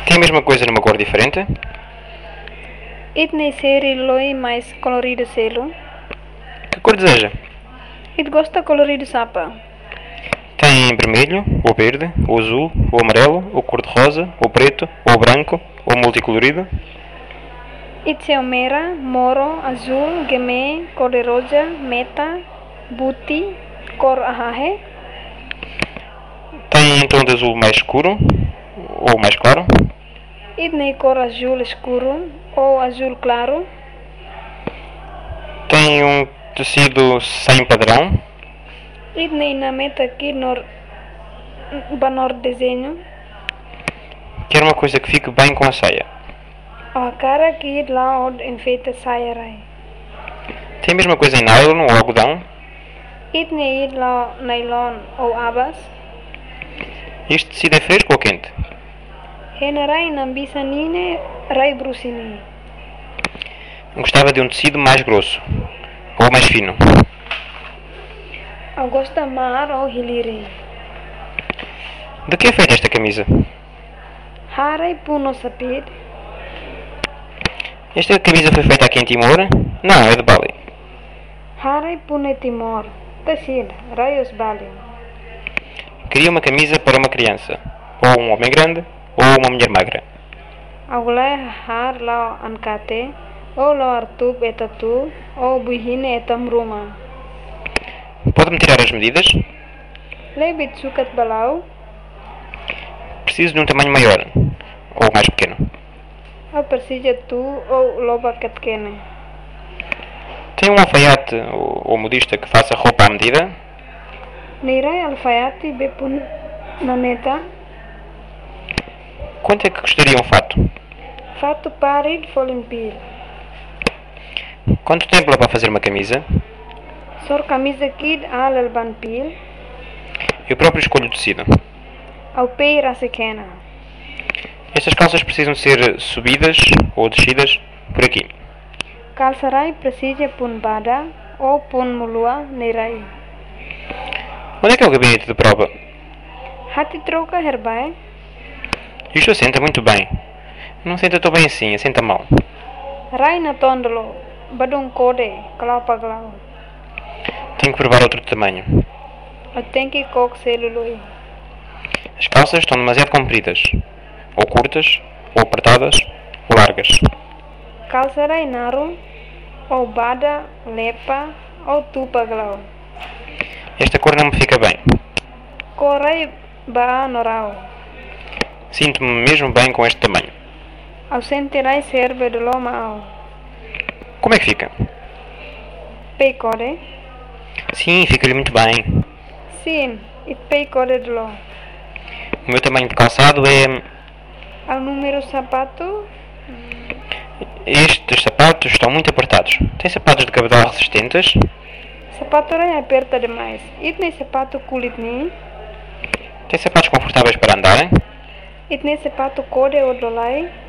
Tem a mesma coisa numa cor diferente? Itnei seri loi mais colorido selo. Que cor deseja? It gosta colorido sapa. Tem vermelho, ou verde, ou azul, ou amarelo, ou cor-de-rosa, ou preto, ou branco, ou multicolorido? It seu mera, moro, azul, gemé, cor de rosa, meta, buti, cor ahahe. Tem um tom de azul mais escuro, ou mais claro? Itnei cor azul escuro ou azul claro. Tem um tecido sem padrão? Itnei na meta aqui banor desenho. Quer uma coisa que fique bem com a saia? A cara aqui lá onde enfeita saia rai. Tem a mesma coisa em nylon ou algodão? Itnei lá nylon ou abas. Este tecido é fresco ou quente? Henarai nambisanine rai brusini. Gostava de um tecido mais grosso, ou mais fino. Augusta mar ou hiliri. De que é feita esta camisa? Harai puno sapid. Esta camisa foi feita aqui em Timor? Não, é de Bali. Harai pune Timor. Tashid, raios Bali. Queria uma camisa para uma criança, ou um homem grande, ou uma mulher magra. Aulai har lao ankate, ou lao artub etatu, ou buhine etam ruma. Pode-me tirar as medidas? Lebit sukat balau, Preciso de um tamanho maior, ou mais pequeno. ou persija tu, ou loba katkene. Tem um alfaiate ou modista que faça roupa à medida? Nirai alfayati bepun naneta, Quanto é que custaria um fato? fatu parid folimpil. Quanto tempo leva a fazer uma camisa? Sor camisa kid al alban pil, Eu próprio escolho o tecido. au peira sekena. Estas calças precisam ser subidas ou descidas por aqui. Kalsarai presija pun bada, ou pun mulua nirai. Onde é que é o gabinete de prova? Hati troca herbai, Isto assenta muito bem. Não senta tão bem assim, assenta mal. rai na tondolo, badung kode, kalau paglau. Tenho que provar outro tamanho. Eu tenho que coque celuloi. As calças estão demasiado compridas, ou curtas, ou apertadas, ou largas. Kalsarai naru, ou bada, lepa, ou tu paglau. Esta cor não me fica bem. Korai ba norau. Sinto-me mesmo bem com este tamanho. Au sentirai serve de loma au. Como é que fica? Pei kode? Sim, fica-lhe muito bem. Sim, it pei kode de lo. O meu tamanho de calçado é... Au número sapato, Estes sapatos estão muito apertados. Tem sapatos de cabedal resistentes? sapato rai aperta demais. Itne sapato kulit ni, Tem sapatos confortáveis para andar? itne sapato kode odolai,